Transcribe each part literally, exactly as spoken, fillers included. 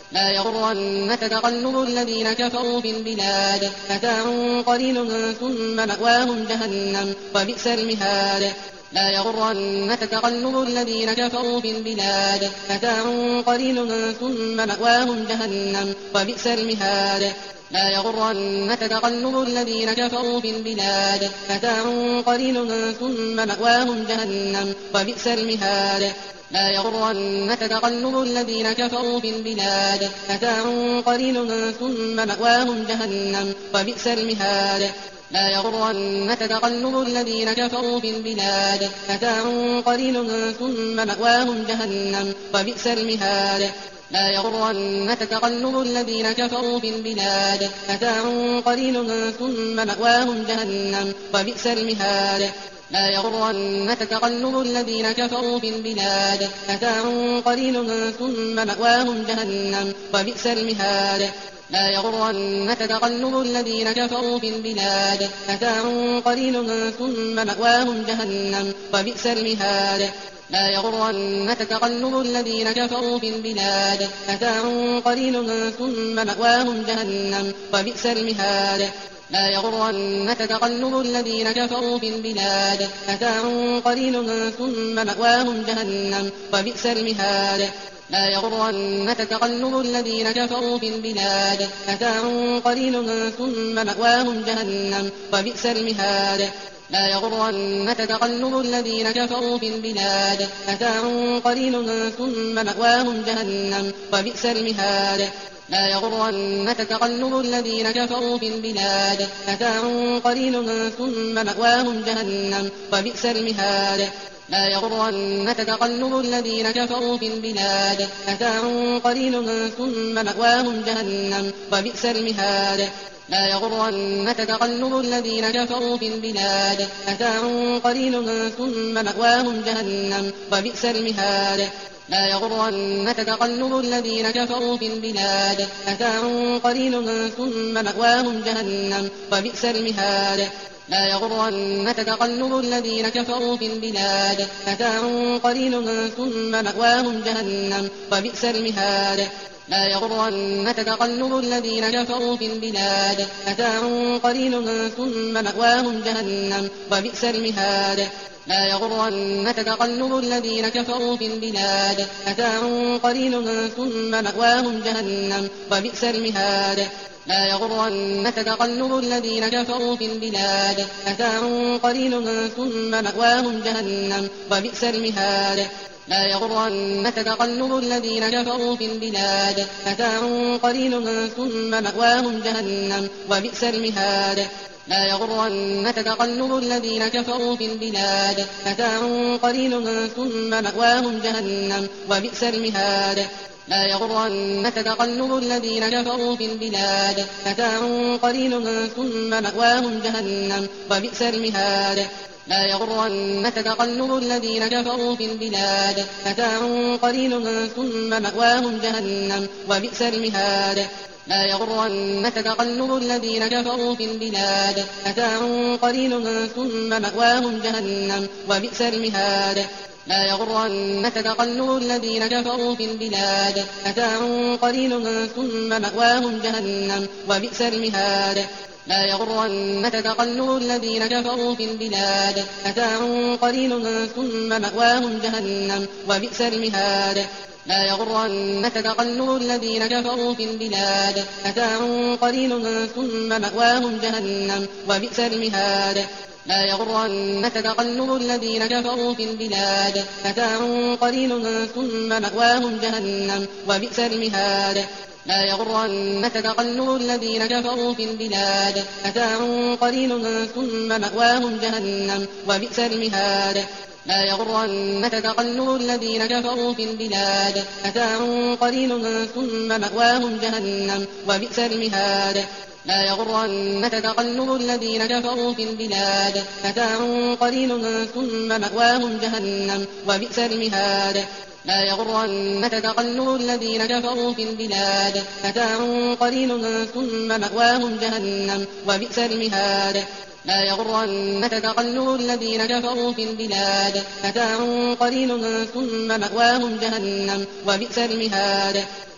لا يغرنك تقلب الذين كفروا في البلاد متاع قليل ثم مأواهم جهنم وبئس المهاد لا يغرنك تقلب الذين كفروا في البلاد متاع قليل ثم مأواهم جهنم وبئس المهاد لا يغرنك تقلب الذين كفروا في البلاد متاع قليل ثم مأواهم جهنم وبئس المهاد لا يغرنك تقلب الذين كفروا في البلاد متاع قليل ثم مأواهم جهنم وبئس المهاد لا يغرنك تقلب الذين كفروا في البلاد متاع قليل ثم مأواهم جهنم وبئس المهاد لا يغرنك تقلب الذين كفروا في البلاد متاع قليل ثم مأواهم جهنم وبئس المهاد لا يغرنك تقلب الذين كفروا في البلاد متاع قليل ثم مأواهم جهنم وبئس المهاد لا يغرنك تقلب الذين كفروا في البلاد متاع قليل ثم مأواهم جهنم وبئس المهاد لا يغرنك تقلب الذين كفروا في البلاد متاع قليل ثم مأواهم جهنم وبئس المهاد لا يغرنك تقلب الذين كفروا في البلاد متاع قليل ثم مأواهم جهنم وبئس المهاد لا يغرنك تقلب الذين كفروا في البلاد متاع قليل ثم مأواهم جهنم وبئس المهاد لا يغرنك تقلب الذين كفروا في البلاد متاع قليل ثم مأواهم جهنم وبئس المهاد لا يغرنك تقلب الذين كفروا في البلاد متاع قليل ثم مأواهم جهنم وبئس المهاد لا يغرنك تقلب الذين كفروا في البلاد متاع قليل ثم مأواهم جهنم وبئس المهاد لا يغرنك تقلب الذين كفروا في البلاد متاع قليل ثم مأواهم جهنم وبئس المهاد لا يغرنك تقلب الذين كفروا في البلاد متاع قليل ثم مأواهم جهنم وبئس المهاد لا يغرنك تقلب الذين كفروا في البلاد متاع قليل ثم مأواهم جهنم وبئس المهاد لا يغرنك تقلب الذين كفروا في البلاد متاع قليل ثم مأواهم جهنم وبئس المهاد لا يغرنك تقلب الذين كفروا في البلاد متاع قليل ثم مأواهم جهنم وبئس المهاد لا يغرنك تقلب الذين كفروا في البلاد متاع قليل ثم مأواهم جهنم وبئس المهاد لا يغرنك تقلب الذين كفروا في البلاد متاع قليل ثم مأواهم جهنم وبئس المهاد لا يغرنك تقلب الذين كفروا في البلاد متاع قليل ثم مأواهم جهنم وبئس المهاد لا يغرنك تقلب الذين كفروا في البلاد متاع قليل ثم مأواهم جهنم وبئس المهاد لا يغرنك تقلب الذين كفروا في البلاد متاع قليل ثم مأواهم جهنم وبئس المهاد لا يغرنك تقلب الذين كفروا في البلاد متاع قليل ثم مأواهم جهنم وبئس المهاد لا يغرنك تقلب الذين كفروا في البلاد متاع قليل ثم مأواهم جهنم وبئس المهاد لا يغرنك تقلب الذين كفروا في البلاد متاع قليل ثم مأواهم جهنم وبئس المهاد لا يغرنك تقلب الذين كفروا في البلاد متاع قليل ثم مأواهم جهنم وبئس المهاد لا يغرنك تقلب الذين كفروا في البلاد متاع قليل ثم مأواهم جهنم وبئس المهاد لا يغرنك تقلب الذين كفروا في البلاد متاع قليل ثم مأواهم جهنم وبئس المهاد لا يغرنك تقلب الذين كفروا في البلاد متاع قليل ثم مأواهم جهنم وبئس المهاد لا يغرنك تقلب الذين كفروا في البلاد متاع قليل ثم مأواهم جهنم وبئس المهاد لا يغرنك تقلب الذين كفروا في البلاد متاع قليل ثم مأواهم جهنم وبئس المهاد لا يغرنك تقلب الذين كفروا في البلاد متاع قليل ثم مأواهم جهنم وبئس المهاد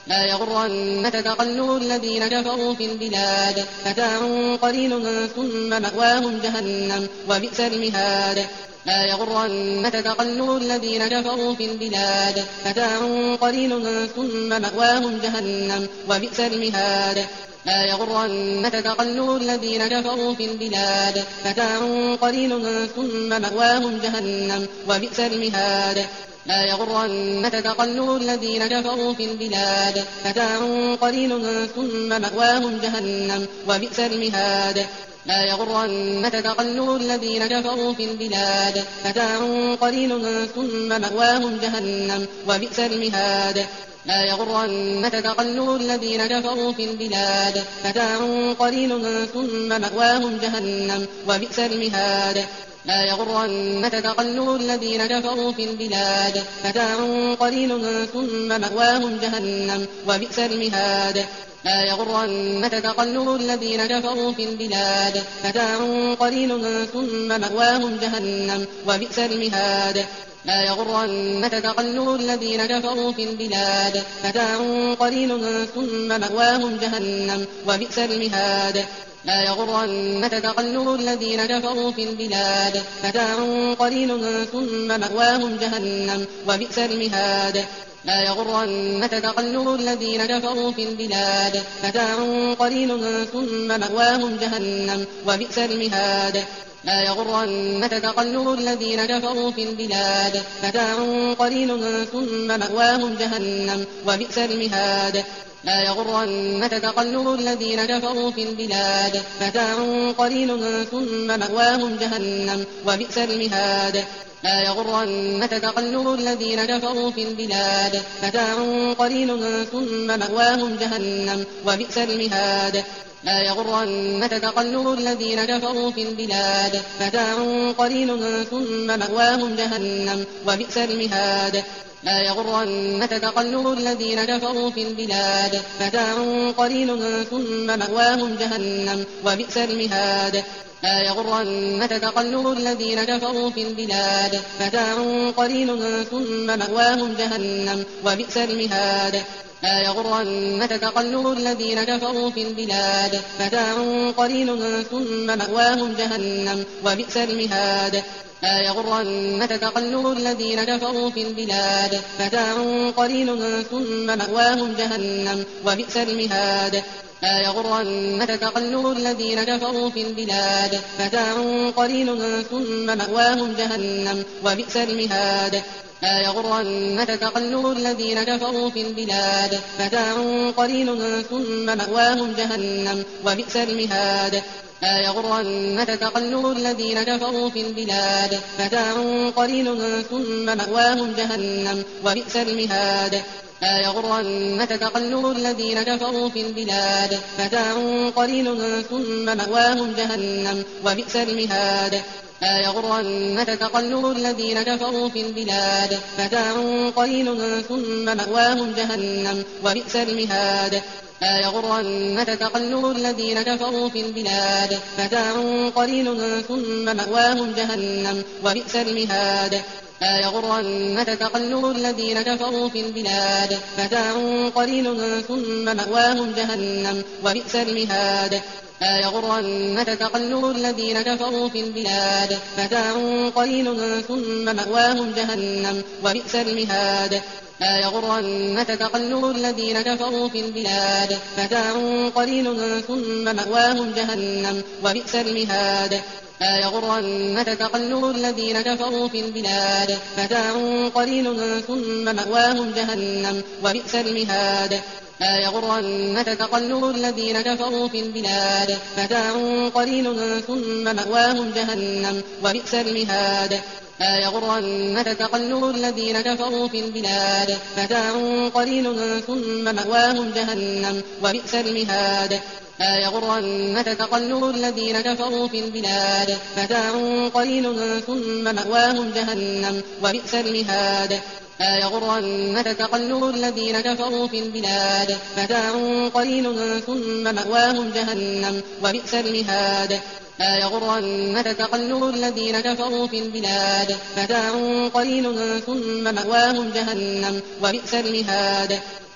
لا يغرنك تقلب الذين كفروا في البلاد متاع قليل ثم مأواهم جهنم وبئس المهاد لا يغرنك تقلب الذين كفروا في البلاد متاع قليل ثم مأواهم جهنم وبئس المهاد لا يغرنك تقلب الذين كفروا في البلاد متاع قليل ثم مأواهم جهنم وبئس المهاد لا يغرنك تقلب الذين كفروا في البلاد متاع قليل ثم مأواهم جهنم وبئس المهاد لا يغرنك تقلب الذين كفروا في البلاد متاع قليل ثم مأواهم جهنم وبئس المهاد لا يغرنك تقلب الذين كفروا في البلاد متاع قليل ثم مأواهم جهنم وبئس المهاد لا يغرنك تقلب الذين كفروا في البلاد متاع قليل ثم مأواهم جهنم وبئس المهاد لا يغرنك تقلب الذين كفروا في البلاد متاع قليل ثم مأواهم جهنم وبئس المهاد لا يغرنك تقلب الذين كفروا في البلاد متاع قليل ثم مأواهم جهنم وبئس المهاد لا يغرنك تقلب الذين كفروا في البلاد متاع قليل ثم مأواهم جهنم وبئس المهاد لا يغرنك تقلب الذين كفروا في البلاد متاع قليل ثم مأواهم جهنم وبئس المهاد لا يغرنك تقلب الذين كفروا في البلاد متاع قليل ثم مأواهم جهنم وبئس المهاد لا يغرنك تقلب الذين كفروا في البلاد متاع قليل ثم مأواهم جهنم وبئس المهاد لا يغرنك تقلب الذين كفروا في البلاد متاع قليل ثم مأواهم جهنم وبئس المهاد لا يغرنك تقلب الذين كفروا في البلاد متاع قليل ثم مأواهم جهنم وبئس المهاد لا يغرنك تقلب الذين كفروا في البلاد متاع قليل ثم مأواهم جهنم وبئس المهاد لا يغرنك تقلب الذين كفروا في البلاد متاع قليل ثم مأواهم جهنم وبئس المهاد لا يغرنك تقلب الذين كفروا في البلاد متاع قليل ثم مأواهم جهنم وبئس المهاد لا يغرنك تقلب الذين كفروا في البلاد متاع قليل ثم مأواهم جهنم وبئس المهاد لا يغرنك تقلب الذين كفروا في البلاد متاع قليل ثم مأواهم جهنم وبئس المهاد لا يغرنك تقلب الذين كفروا في البلاد متاع قليل ثم مأواهم جهنم وبئس المهاد لا يغرنك تقلب الذين كفروا في البلاد متاع قليل ثم مأواهم جهنم وبئس المهاد لا يغرنك تقلب الذين كفروا في البلاد متاع قليل ثم مأواهم جهنم وبئس المهاد لا يغرنك تقلب الذين كفروا في البلاد متاع قليل ثم مأواهم جهنم وبئس المهاد لا يغرنك تقلب الذين كفروا في البلاد متاع قليل ثم مأواهم جهنم وبئس المهاد لا يغرنك تقلب الذين كفروا في البلاد متاع قليل ثم مأواهم جهنم وبئس المهاد لا يغرنك تقلب الذين كفروا في البلاد متاع قليل ثم مأواهم جهنم وبئس المهاد لا يغرنك تقلب الذين كفروا في البلاد متاع قليل ثم مأواهم جهنم وبئس المهاد لا يغرنك تقلب الذين كفروا في البلاد متاع قليل ثم مأواهم جهنم وبئس المهاد لا يغرنك تقلب الذين كفروا في البلاد متاع قليل ثم مأواهم جهنم وبئس المهاد لا يغرنك تقلب الذين كفروا في البلاد متاع قليل ثم مأواهم جهنم وبئس المهاد لا يغرنك تقلب الذين كفروا في البلاد متاع قليل ثم مأواهم جهنم وبئس المهاد لا يغرنك تقلب الذين كفروا في البلاد متاع قليل ثم مأواهم جهنم وبئس المهاد لا يغرنك تقلب الذين كفروا في البلاد متاع قليل ثم مأواهم جهنم وبئس المهاد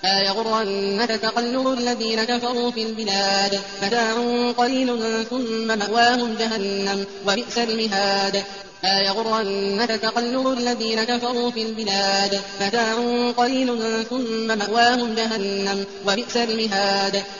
لا يغرنك تقلب الذين كفروا في البلاد متاع قليل ثم مأواهم جهنم وبئس المهاد لا يغرنك تقلب الذين كفروا في البلاد متاع قليل ثم مأواهم جهنم وبئس المهاد